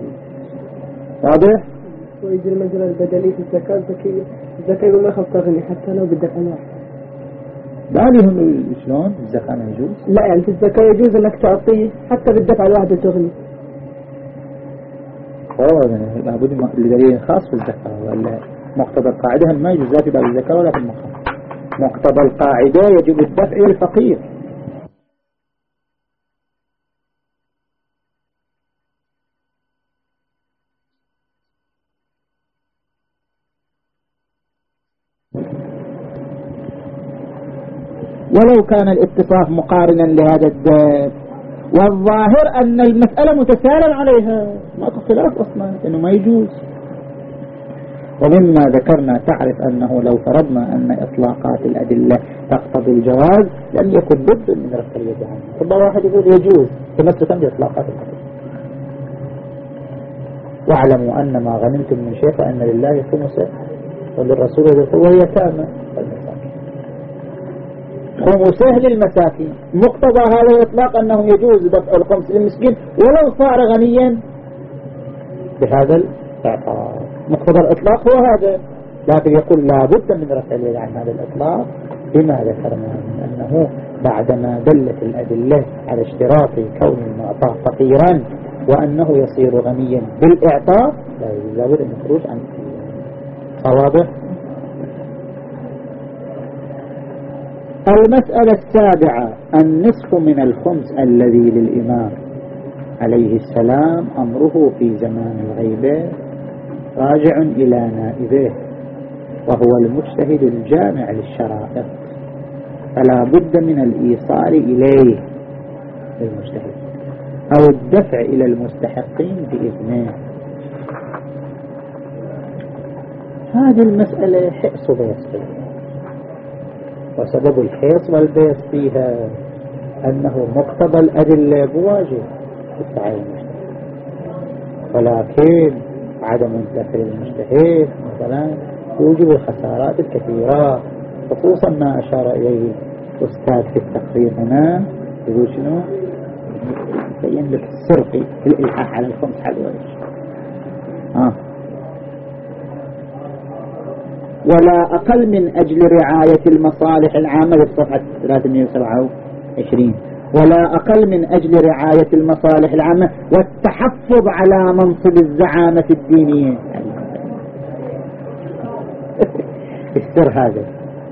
واضح؟ ويجي المجرى البدلي في الزكاة الزكية، الزكاة ما يخف تغني حتى لو بالدفع الواحد. لا لهم شلون الزكاة ما يجوز؟ لا يعني في الزكاة يجوز أنك تعطيه حتى بالدفع الواحد تغني. أوه لابد من دليل خاص في الزكاة، ولا مقتضى القاعدة ما يجوز لا في باب الزكاة ولا في المقام. مقتضى القاعدة يجب الدفع إلى الفقير. ولو كان الاتصاف مقارنا لهذا الدفع، والظاهر أن المسألة متسارع عليها ما خلاف أصلا إنه ما يجوز. ومما ذكرنا تعرف أنه لو فرضنا أن إطلاقات الأدلة تقتضي الجواز لم يكن بد من رفع اليد عنه. كل واحد يقول يجوز تمسكا بإطلاقات الأدلة. واعلموا أن ما غنمتم من شيء فأن لله خمسه وللرسول ذي القوة واليتامى والمساكين. خمسه للمساكين. مقتضى هذا الإطلاق أنه يجوز دفع الخمس للمسكين ولو صار غنيا بهذا الإعطاء. مقتضى الإطلاق هو هذا، لكن يقول لا بد من رفع اليد عن هذا الإطلاق بما ذكرنا من أنه بعدما دلت الأدلة على اشتراط كون المعطى فقيرا وأنه يصير غنيا بالإعطاء لا بد من الخروج عن واضح. المسألة السابعة النصف من الخمس الذي للإمام عليه السلام أمره في زمان الغيبة راجع إلى نائبه وهو المجتهد الجامع للشرائط، فلا بد من الإيصال إليه للمجتهد أو الدفع إلى المستحقين بإذنه. هذه المسألة حئص بيص فيها، وسبب الحئص والبيص فيها أنه مقتضى الأدلة بواجب السعي المجتهد، ولكن عدم الدفع للمجتهد مثلا يوجب الخسارات الكثيرة، خصوصا ما أشار إليه أستاذ في التقرير هنا، يقول شنو يبين لك السرق في الإلحاح على الخمس حلوة. آه. ولا أقل من أجل رعاية المصالح العامة بالصفحة ثلاثمئة وسبعة وعشرين، ولا أقل من أجل رعاية المصالح العامة والتحفظ على منصب الزعامة الدينية. السر هذا،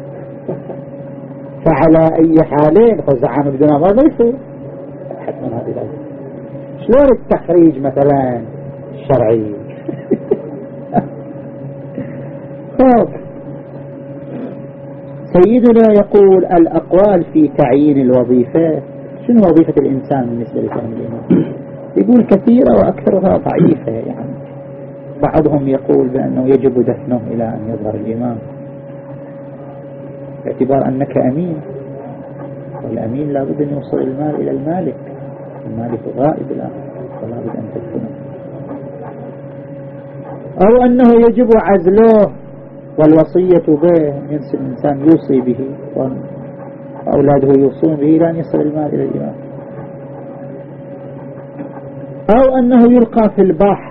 فعلى أي حالين فالزعامة بدون ما يصير حتما هذه الأجل. شلون التخريج مثلا الشرعي؟ سيدنا يقول الأقوال في تعيين الوظيفة، شنو وظيفة الإنسان بالنسبة لفهم الإمام؟ يقول كثيرة وأكثرها ضعيفة، يعني بعضهم يقول بأنه يجب دفنه إلى أن يظهر الإمام، باعتبار أنك أمين، والأمين لابد أن يوصل المال إلى المالك، المالك غائب الآن فلا بد أن تدفنه. أو أنه يجب عزله والوصية به، ينسى الإنسان يوصي به وأولاده يوصون به لأن يصل المال إلى الإمام. أو أنه يلقى في البحر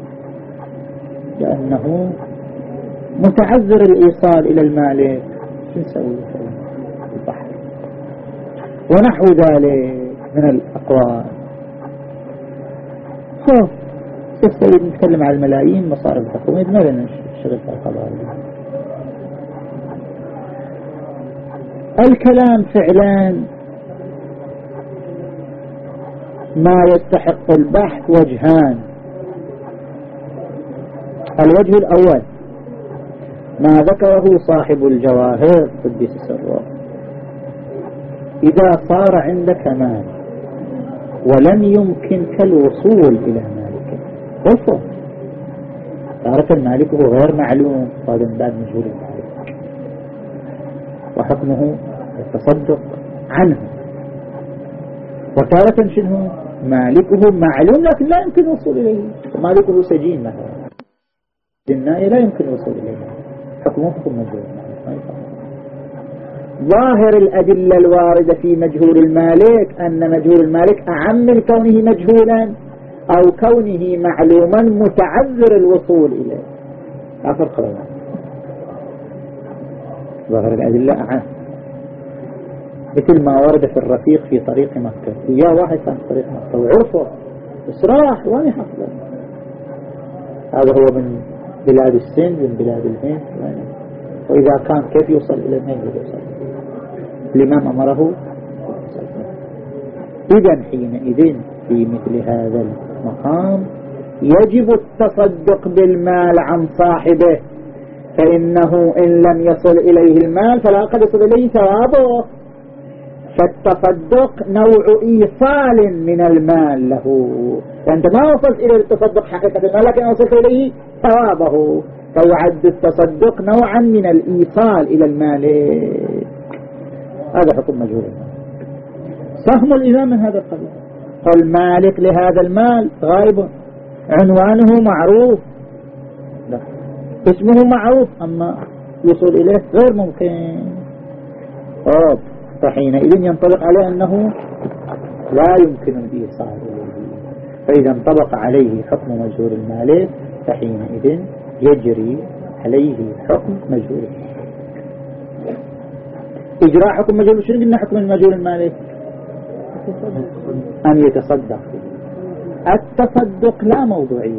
لأنه متعذر الإيصال إلى المالك، شو نسوي في البحر ونحو ذلك من الأقوال. خوف السيد نتكلم على الملايين مصارف الحكومة، ماذا نشغل في القضايا؟ الكلام فعلا ما يستحق البحث وجهان. الوجه الأول ما ذكره صاحب الجواهر قدس سره، إذا صار عندك مال ولم يمكنك الوصول إلى مالك وصل، تارة مالكه غير معلوم، هذا من باب مجهول المالك وحكمه التصدق عنه، وتارة شنو مالكه معلوم لكن لا يمكن الوصول إليه، مالكه سجين مثلا النائي لا يمكن الوصول إليه، حكمه حكم مجهول المالك. ظاهر الأدلة الواردة في مجهول المالك أن مجهول المالك أعم من كونه مجهولا أو كونه معلوما متعذر الوصول إليه، لا فرق بينهم. ظاهر الأدلة أعم، مثل ما ورد في الرفيق في طريق مكة، ويا واحد كان في طريق مكة وعرفه بس راح وين يحصل، هذا هو من بلاد السند من بلاد الهند، وإذا كان كيف يوصل إلى الهند يوصل، الإمام أمره. إذن حينئذ في مثل هذا المقام يجب التصدق بالمال عن صاحبه، فإنه إن لم يصل إليه المال فلا قد يصل إليه ثوابه، فالتصدق نوع إيصال من المال له، فأنت ما وصلت إلى التصدق حقيقة المال لكن وصلت إليه ثوابه، فيعد التصدق نوعا من الإيصال إلى المال. هذا حكم مجهول المال. سهم الإمام من هذا القبيل، فالمالك لهذا المال غائب، عنوانه معروف، لا. اسمه معروف أما يوصل إليه غير ممكن، أوه. فحينئذ ينطبق عليه أنه لا يمكن الإيصال إليه، فإذا انطبق عليه حكم مجهول المالك فحينئذ يجري عليه حكم مجهول المالك. إجراء حكم مجهول، شنو قلنا حكم المجهول المالك؟ أن يتصدق. التصدق لا موضوعية،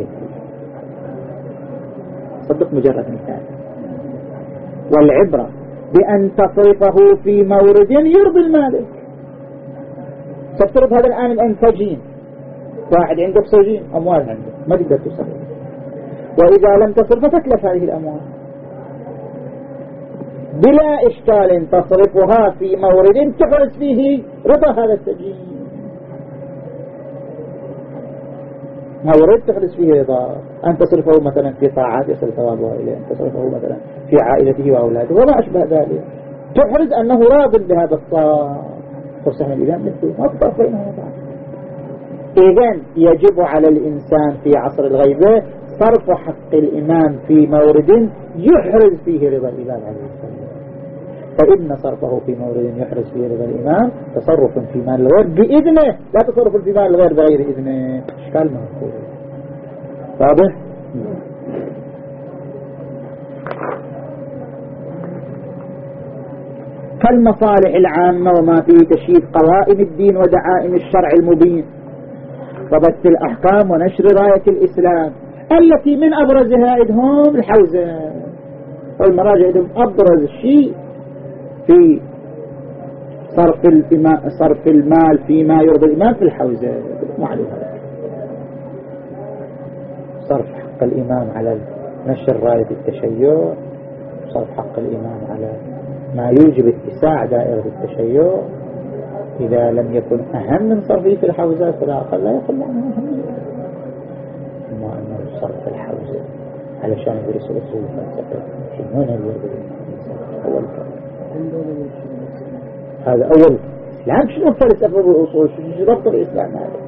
تصدق مجرد مثال، والعبرة بأن تصرفه في مورد يرضي المالك. تفترض هذا الآن الأنتاجين، واحد عنده أكسجين أموال عنده ما تقدر تصرف، وإذا لم تصرف تتلف هذه الأموال، بلا إشكال تصرفها في مورد تحرز فيه رضا هذا السجين، مورد تحرز فيه رضا، أن تصرفه مثلا في طاعات يصل ثوابها إليه، أن تصرفه مثلا في عائلته وأولاده وما أشبه ذلك، تحرز أنه راض بهذا الصرف. فرصة الإمام مثله ما تفرق بينهم. إذن يجب على الإنسان في عصر الغيبة صرف حق الإمام في مورد يحرز فيه رضا الإمام عليه السلام، فإن صرفه في مورد يحرز فيه رضا الإمام تصرف في مال الغير بإذنه، لا تصرف في مال الغير بغير إذنه. إشكال مفهوم واضح؟ كالمصالح العامة وما فيه تشييد قوائم الدين ودعائم الشرع المبين وبث الأحكام ونشر راية الإسلام التي من أبرزها إدهم الحوزة، والمراجع إدهم أبرز شيء في صرف الإمام صرف المال فيما يرضي الإمام في الحوزة. معلومة صرف حق الإمام على نشر راية التشيع، صرف حق الإمام على ما يوجب اتساع دائرة التشيع، إذا لم يكن أهم من صرفه في الحوزات فلا أقل لا يقل عنه أهم، أما أنه صرف الحوزة علشان يدرس أصول الفلسفة شنون الوضع أول هذا أول الإسلام. شنو الفلسفة والأصول؟ شنو ربط الإسلام هذا؟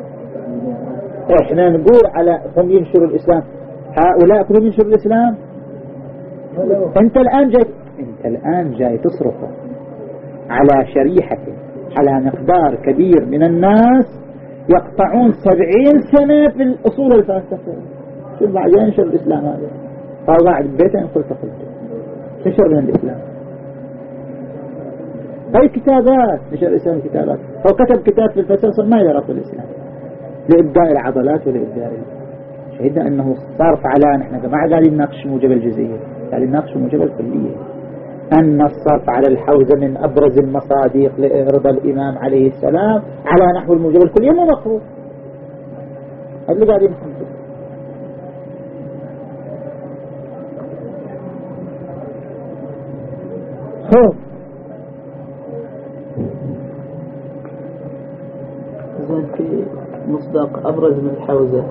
إحنا نقول على هم ينشروا الإسلام، هؤلاء كلهم ينشروا الإسلام. أنت الآن جاي أنت الآن جاي تصرفه على شريحة على مقدار كبير من الناس يقطعون سبعين سنة في الأصول الفلسفة. شو بعد ينشر الإسلام هذا؟ أو قاعد ببيته قلت قلت نشر من الإسلام أي كتابات، نشر الإسلام كتابات، أو كتب كتاب في الفلسفة ما يربط الإسلام لإبداء العضلات ولإبداء. شهدنا أنه صارف على نحن ما قاعدين نناقش موجب الجزئية، قاعدين نناقش موجب الكلية، أن الصرف على الحوزة من أبرز المصادق لرضا الإمام عليه السلام على نحو الموجب الكلية مو مقبول. هذا اللي قاعدين نحكي. هو زين في مصداق أبرز من الحوزة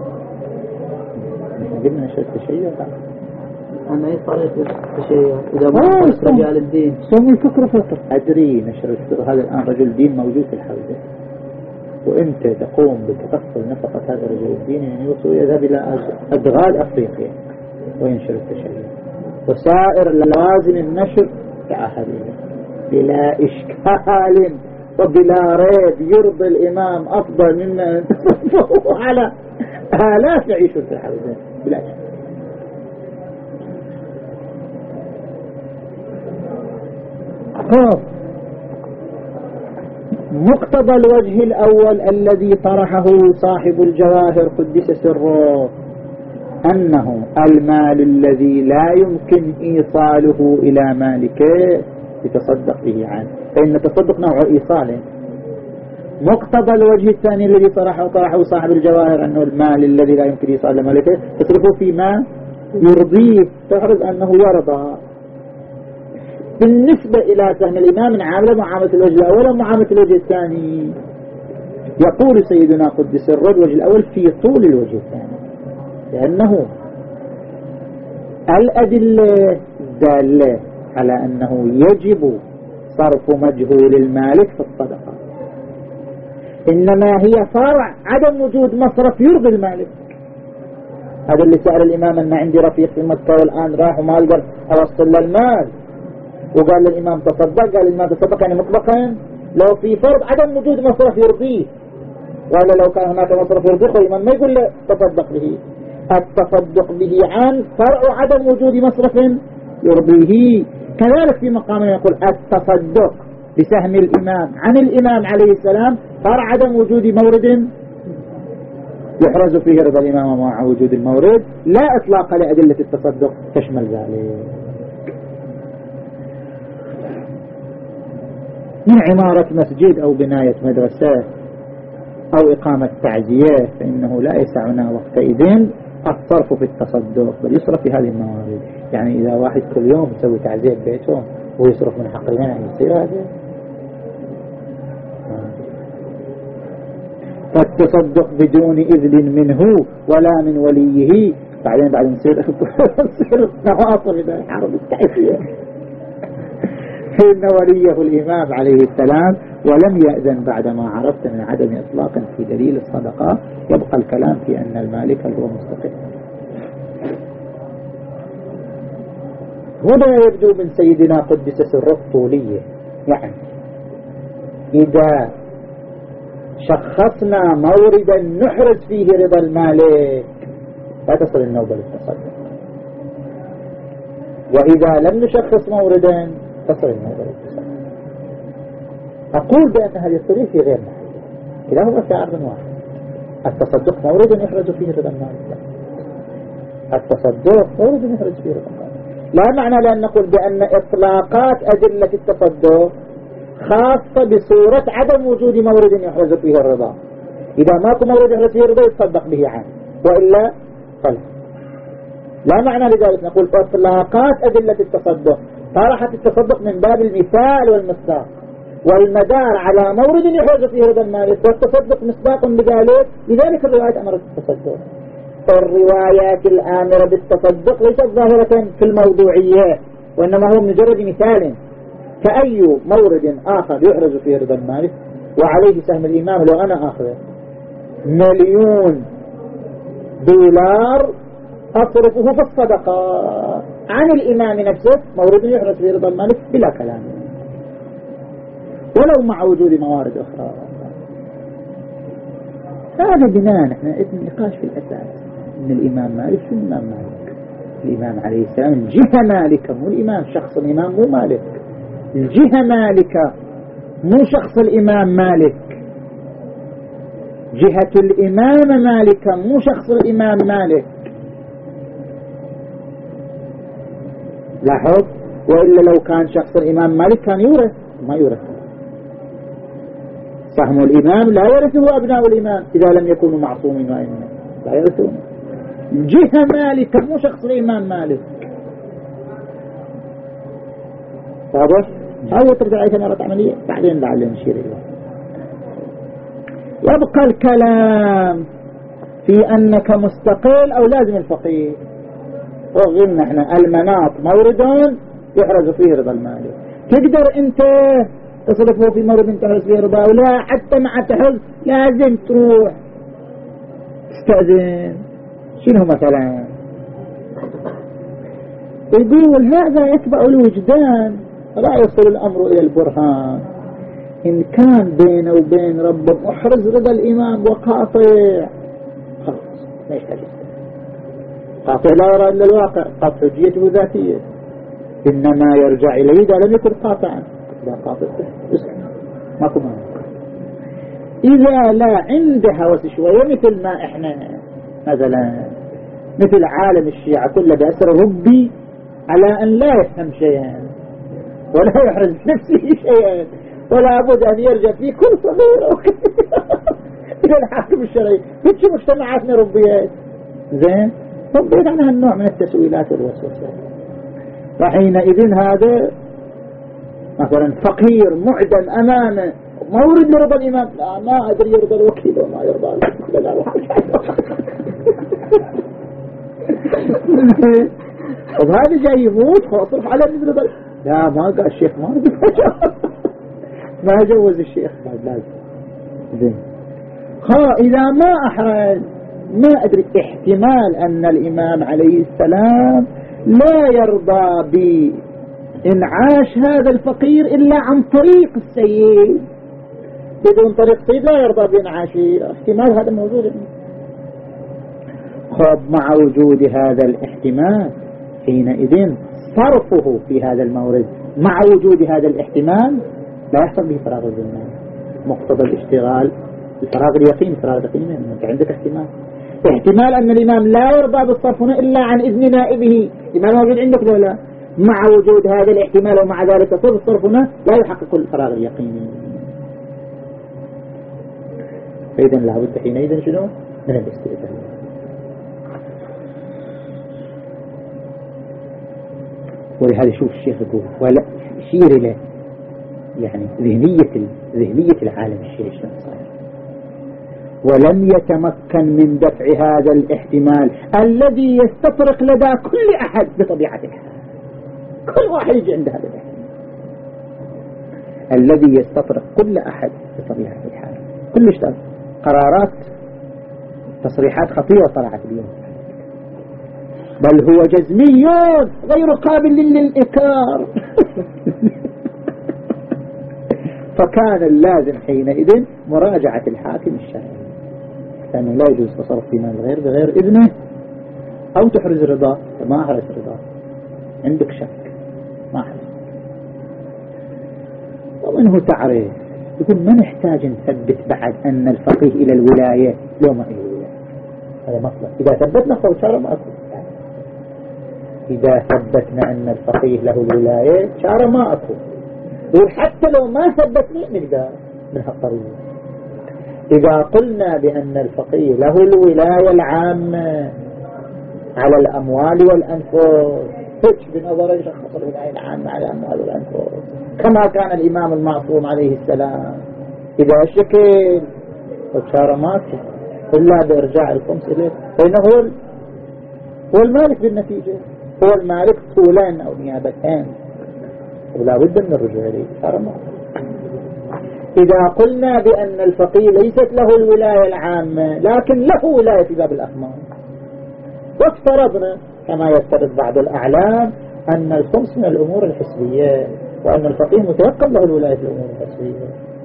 قلنا نشر التشيع أنا أي طريقة التشيع إذا ما كنت رجال الدين سمي الفكر فكر أدري نشر الفكر. هذا الآن رجل دين موجود في الحوزة وأنت تقوم بتكفل نفقة هذا الرجل الدين، يعني يوصل يذهب إلى أدغال أفريقيا وينشر التشيع وسائر لوازم النشر تعهد بلا إشكال وبلا ريب يرضي الإمام أفضل مما ينتصفه على آلاف يعيشون في الحوزة بلا إشكال. مقتضى الوجه الأول الذي طرحه صاحب الجواهر قدس سره أنه المال الذي لا يمكن إيصاله إلى مالكه يتصدق به عنه، فإن التصدق نوع إيصاله. مقتضى الوجه الثاني الذي طرحه طرحه صاحب الجواهر أنه المال الذي لا يمكن إيصاله مالكه تصرفه فيما يرضيه، تعرض أنه يرضى. بالنسبة إلى فهم الإمام نعامله معاملة الوجه الأول ومعاملة الوجه الثاني. يقول سيدنا قدس الرد الوجه الأول في طول الوجه الثاني، لأنه الأدلة دالة على أنه يجب صرف مجهول المالك في الصدقة، إنما هي فرع عدم وجود مصرف يرضي المالك. هذا اللي سأل الإمام أن عندي رفيق في مكة والآن راح وما أقدر أوصل للمال، وقال للإمام تصدق، قال الإمام تصدق يعني مطلقا لو في فرض عدم وجود مصرف يرضيه، ولا لو كان هناك مصرف يرضيه الإمام ما يقول له تصدق به. التصدق به عن فرع عدم وجود مصرف يرضيه. كذلك في مقام يقول التصدق بسهم الإمام عن الإمام عليه السلام فرع عدم وجود مورد يحرز فيه رضا الإمام مع وجود المورد، لا إطلاق لأدلة التصدق تشمل ذلك. من عمارة مسجد أو بناية مدرسة أو إقامة تعزية فإنه لا يسعنا وقتئذ الصرف في التصدق، بل يصرف في هذه الموارد. يعني إذا واحد كل يوم يسوي تعزية ببيتهم ويصرف من حق المنع يصير هذا. فالتصدق بدون إذن منه ولا من وليه، بعدين بعد نصير نصير نواصل إلى الحرب التعريفية. فإن وليه الإمام عليه السلام ولم يأذن بعدما عرفت من عدم إطلاقا في دليل الصدقة، يبقى الكلام في أن المالك هو مستقل. هنا يبدو من سيدنا قدس سره الطولية، يعني إذا شخصنا موردا نحرز فيه رضا المالك لا تصل النوبة للتصدق، وإذا لم نشخص موردا تصل النوبة للتصدق. أقول بأن هذه الطريقة في غير محل، إذا هو في عرض واحد التصدق مورد يحرز فيه رضا المالك، التصدق مورد يحرز فيه رضا المالك. لا معنى لأن نقول بأن إطلاقات أدلة التصدق خاصة بصورة عدم وجود مورد يحرز فيه الرضا. إذا ماكو مورد يحرز فيه الرضا يتصدق به عنه، وإلا فلا. لا معنى لذلك نقول إطلاقات أدلة التصدق طرحت التصدق من باب المثال والمصداق، والمدار على مورد يحرز فيه رضا المالك، والتصدق مصداق بذلك. لذلك الروايات أمرت بالتصدق. الروايات الآمرة بالتصدق ليست ظاهرة في الموضوعية، وإنما هو مجرد مثال. كأي مورد آخر يحرز فيه رضا المالك وعليه سهم الإمام، لو أنا آخذ مليون دولار أصرفه في الصدقة عن الإمام نفسه، مورد يحرز فيه رضا المالك بلا كلام، ولو مع وجود موارد أخرى. هذا بناء نحن النقاش في الأساس إن الإمام مالك شو الإمام مالك؟ الإمام عليه السلام الجهة مالكة، مو الإمام شخص الإمام مو مالك، الجهة مالكة مو شخص الإمام مالك، جهة الإمام مالكة مو شخص الإمام مالك. لاحظ، وإلا لو كان شخص الإمام مالك كان يورث، ما يورث. سهم الإمام لا يرثه أبناء الإمام إذا لم يكونوا معصومين وإنما لا يرثون. جهة مالكة مو شخص الإمام مالك. واضح؟ هاي ترجع أي ثمرة عملية بعدين لعل نشير إليه. يبقى الكلام في أنك مستقل أو لازم الفقير. وقلنا احنا المناط مورد يحرز فيه رضا المالك، تقدر انت تصرفه في مورد تحرز فيه رضا، ولا حتى مع تحرز لازم تروح تستأذن. شنو مثلا؟ يقول هذا يتبع الوجدان، لا يصل الأمر إلى البرهان. إن كان بينه وبين ربه محرز رضا الإمام وقاطع، خلاص ما يحتاج. قاطع لا يرى إلا الواقع، قاطع حجيته ذاتية، إنما يرجع إليه إذا لم يكن قاطعا. لا قاطع ما كمان. إذا لا عنده هوس شوية، مثل ما إحنا مثلا مثل عالم الشيعة كله بأسر ربي على أن لا يفهم شيئا ولا يحرز نفسه شيئا، ولا بد أن يرجع في كل صغير إلى الحاكم الشرعي. في مجتمعاتنا ربيات زين ربيت عنها النوع من التسويلات والوسوسات. فحينئذ هذا مثلا فقير معدم أمامه مورد لرضا الإمام، لا ما أدري يرضى الوكيل وما يرضى الوكيل. لا طب هذا جاي يموت خاصر على رضا، لا ما قال الشيخ ما رضي ما جوز الشيخ بعد لازم زين. ها إذا ما أحرز ما أدري، احتمال أن الإمام عليه السلام لا يرضى بإنعاش هذا الفقير إلا عن طريق السيد، بدون طريق السيد لا يرضى بإنعاشه. احتمال هذا موجود. خب مع وجود هذا الاحتمال حينئذ صرفه في هذا المورد مع وجود هذا الاحتمال لا يحصل به فراغ الذمة. مقتضى الاشتغال الفراغ اليقين، فراغ اليقين انت عندك احتمال احتمال أن الإمام لا يرضى بالصرف هنا إلا عن إذن نائبه. الإمام موجود عندك ولا؟ مع وجود هذا الاحتمال ومع ذلك تصرف الصرف هنا لا يحقق الفراغ اليقيني. فإذا لابد حينئذ شنو؟ من الاستئذان. ولهذا شوف الشيخ يقول ولا شير له يعني ذهنية ذهنية العالم الشيعي شلون صاير، ولم يتمكن من دفع هذا الاحتمال الذي يستطرق لدى كل أحد بطبيعة الحال. كل واحد يجي عنده هذا الاحتمال الذي يستطرق كل أحد بطبيعة الحال. كل شيء قرارات تصريحات خطيرة طلعت اليوم، بل هو جزمي غير قابل للإنكار. فكان اللازم حينئذ مراجعة الحاكم الشرعي، لأنه لا يجوز تصرف في مال الغير بغير إذنه أو تحرز رضاه. فما أحرز رضاه، عندك شك ما أحرز. ومنه تعرف يقول ما نحتاج نثبت بعد أن الفقيه إلى الولاية لو ما إلى الولاية، هذا مطلب. إذا ثبتنا فوشارة ما أكو، إذا ثبتنا أن الفقيه له الولاية شارة ما أكو، وحتى لو ما ثبتنا نقدر من هالطريقة. إذا قلنا بأن الفقيه له الولاية العامة على الأموال والأنفس، فش بنظر يشخص الولاية العامة على الأموال والأنفس كما كان الإمام المعصوم عليه السلام إذا شكل وشار ماكو إلا بإرجاع الخمس إليه، فإنه هو هو المالك بالنتيجة، هو المالك طولان أو نيابتين، ولا بد من الرجوع إليه شار ماكو. إذا قلنا بأن الفقيه ليست له الولاية العامة لكن له ولاية في باب الأخمار، وافترضنا كما يفترض بعض الأعلام أن الخمس من الأمور الحسبية وأن الفقيه متيقن له الولاية في الأمور الحسبية،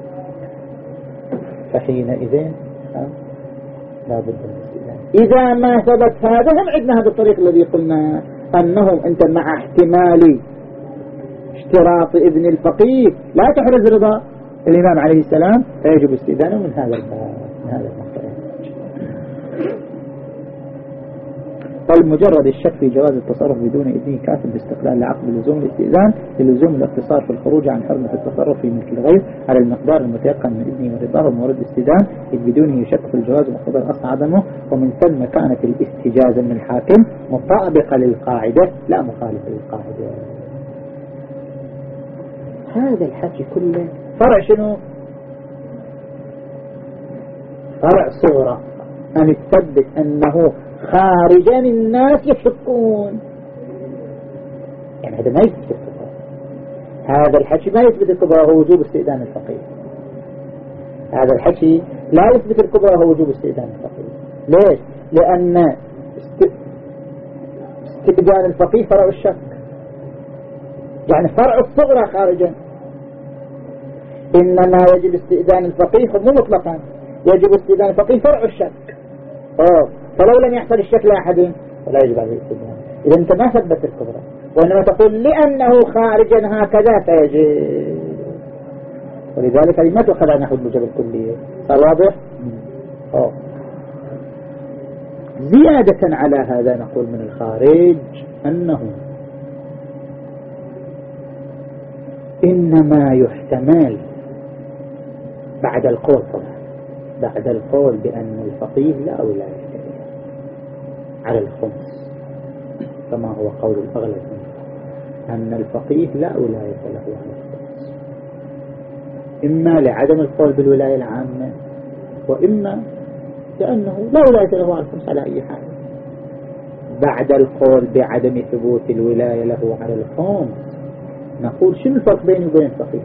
فحينئذ لا بد من الاستئذان. إذا ما ثبت هذا هم عندنا هذا الطريق الذي قلنا أنهم أنت مع احتمال اشتراط ابن الفقيه لا تحرز رضا الإمام عليه السلام فيجب استئذانه من هذا الباب، من هذا المقطع. فالمجرد الشك في جواز التصرف بدون إذنه كافٍ باستقلال العقل لزوم الاستئذان للزوم الاقتصار في الخروج عن حرمة التصرف في ملك الغير على المقدار المتيقن من إذنه ورضاه ومورد الاستئذان، إذ بدونه يشك في الجواز ومقتضى الأصل عدمه، ومن ثم كانت الاستجازة من الحاكم مطابقة للقاعدة لا مخالفة للقاعدة. هذا الحكي كله فرع شنو؟ فرع صورة أن تثبت أنه خارجا الناس يشكون، يعني هذا ما يثبت الكبرى، هذا الحكي ما يثبت الكبرى هو وجوب استئذان الفقيه، هذا الحكي لا يثبت الكبرى هو وجوب استئذان الفقيه. ليش؟ لأن استئذان الفقيه فرع الشك، يعني فرع الصغرى خارجا، إنما يجب استئذان الفقيه مو مطلقا، يجب استئذان الفقيه فرع الشك. أوه. فلو لم يحصل الشك لأحد فلا يجب عليه الاستئذان. إذا أنت ما ثبت الكبرى، وإنما تقول لأنه خارجا هكذا فيجب، ولذلك هذه ما تؤخذ عن نحو الموجب الكلية. صار واضح؟ أوه. زيادة على هذا نقول من الخارج أنه إنما يحتمل بعد القول، طبعا بعد القول بأن الفقيه لا ولاية على الخمس كما هو قول الأغلب أن الفقيه لا ولاية له على الخمس، إما لعدم القول بالولاية العامة وإما لأنه لا ولاية له على الخمس على أي حال. بعد القول بعدم ثبوت الولاية له على الخمس نقول شنو الفرق بينه وبين الفقيه؟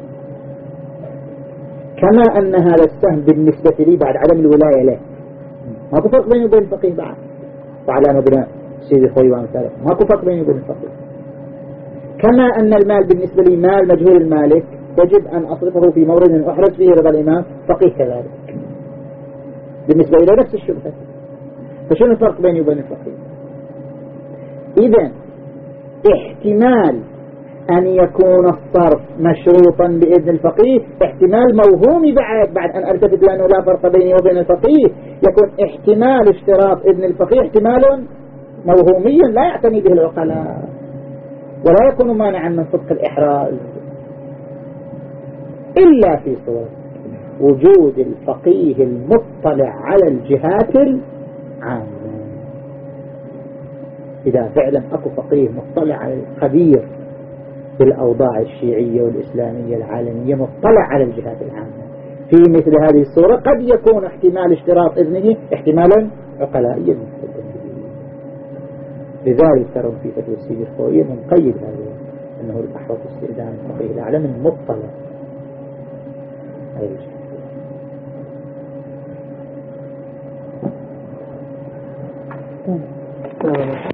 كما أن هذا السهم بالنسبة لي بعد عدم الولاية له ماكو فرق بينه وبين الفقيه بعد، وعلى مبنى سيدي خوي وامثاله ماكو فرق بينه وبين الفقيه. كما أن المال بالنسبة لي مال مجهول المالك يجب أن أصرفه في مورد أحرز فيه رضا الإمام، فقيه كذلك بالنسبة إلى نفس الشبهة. فشنو الفرق بينه وبين الفقيه؟ إذن احتمال أن يكون الصرف مشروطا بإذن الفقيه احتمال موهومي بعد بعد أن ألتفت لأنه لا فرق بيني وبين الفقيه، يكون احتمال اشتراط إذن الفقيه احتمال موهومي لا يعتني به العقلاء ولا يكون مانعا من صدق الإحراز إلا في صورة وجود الفقيه المطلع على الجهات العامة. إذا فعلا أكو فقيه مطلع على خبير بالأوضاع الشيعية والإسلامية العالمية، مطلع على الجهات العامة في مثل هذه الصورة، قد يكون احتمال اشتراط إذنه احتمالا عقلائيا مستدل. لذلك ترون في فتوى السيد الخوئي مقيد هذا أنه الأحوط استئذان الفقيه الأعلم المطلع على الجهات.